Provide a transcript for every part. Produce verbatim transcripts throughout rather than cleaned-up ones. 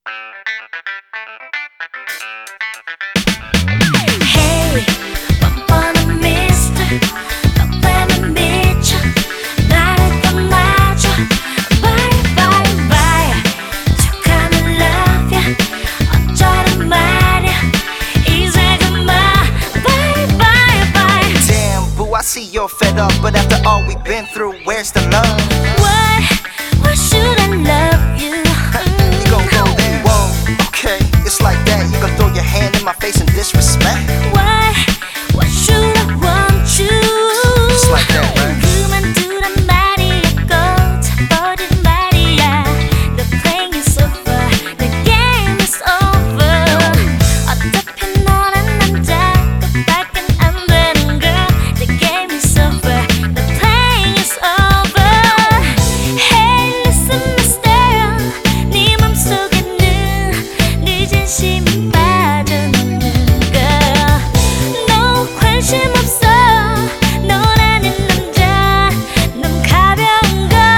Hey, 뻔뻔한 미스터 너 때문에 미쳐 나를 떠나줘 Bye bye bye 툭하면 love ya 어쩌란 말야 이제 그만 Bye bye bye Damn, boo, I see you're fed up, but after all we've been through, where's the love? Why, why should I love you? You gon' go there? Whoa, okay, it's like that. You gon' throw your hand in my face and disrespect? Why, why should I want you? Just like that, right? 그만두란 말이야 꺼져버린 말이야 The playing is over, the game is over 어차피 너란 남자 그밖엔 안 되는 girl The game is over, the playing is over Hey listen mister 네 맘속에는 네 진심이 빠져있는 girl 너 관심 없어 너라는 남자 넌 가벼운 걸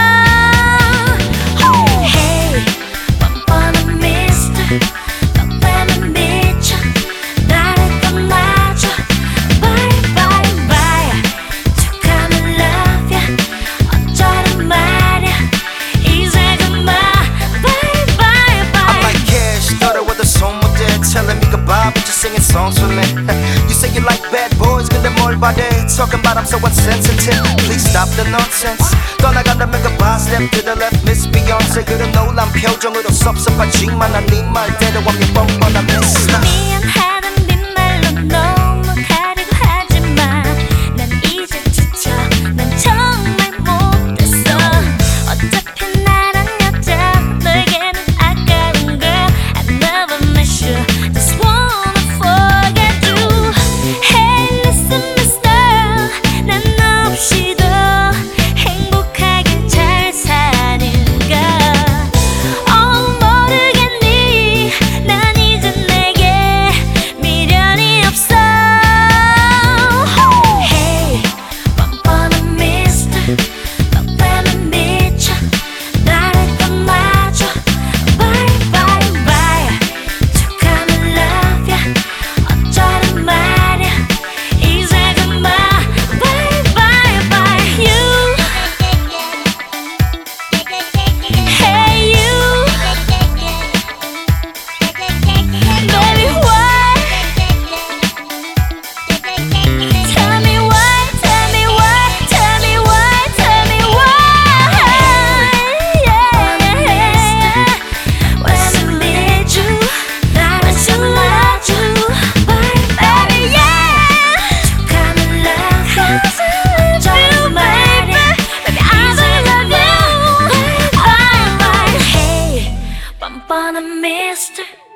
Hey 뻔뻔한 mister 너 때문에 미쳐 나를 떠나줘 Bye bye bye 툭하면 love ya 어쩌란 말야 이제 그만 Bye bye I'm bye like Cash, started with a song with it, telling me goodbye, but you're singing songs for me. You say you like bad boys, 근데 뭘 바래? Talking about I'm so insensitive. Please stop the nonsense. 떠나간다면 goodbye, step to the left, Miss Beyonce. 그런 놀란 표정으로 섭섭하지만 난 네 말대로 완전 뻔뻔한 mister. 미안하단 빈말로 너무 가리고 하지마 난 이제 지쳐 난 정말 못했어 어차피 나란 여자 너에게는 아까운 girl I never miss you just wanna forget you Hey listen mister 난 너 없이도 행복하게 잘 사는가 어 모르겠니 난 이제 내게 미련이 없어 Hey 뻔뻔한 mister 너 때문에 미쳐 나를 떠나줘 Bye bye bye 툭하면 love ya 어쩌란 말야 이제 그만 Bye bye bye you Hey you Baby why Tell me why Tell me why Tell me why Tell me why Yeah When I need you When I love you Bye baby yeah 툭하면 love ya 어쩌란 말야 Baby I love you Bye bye bye Hey 뻔뻔한 mister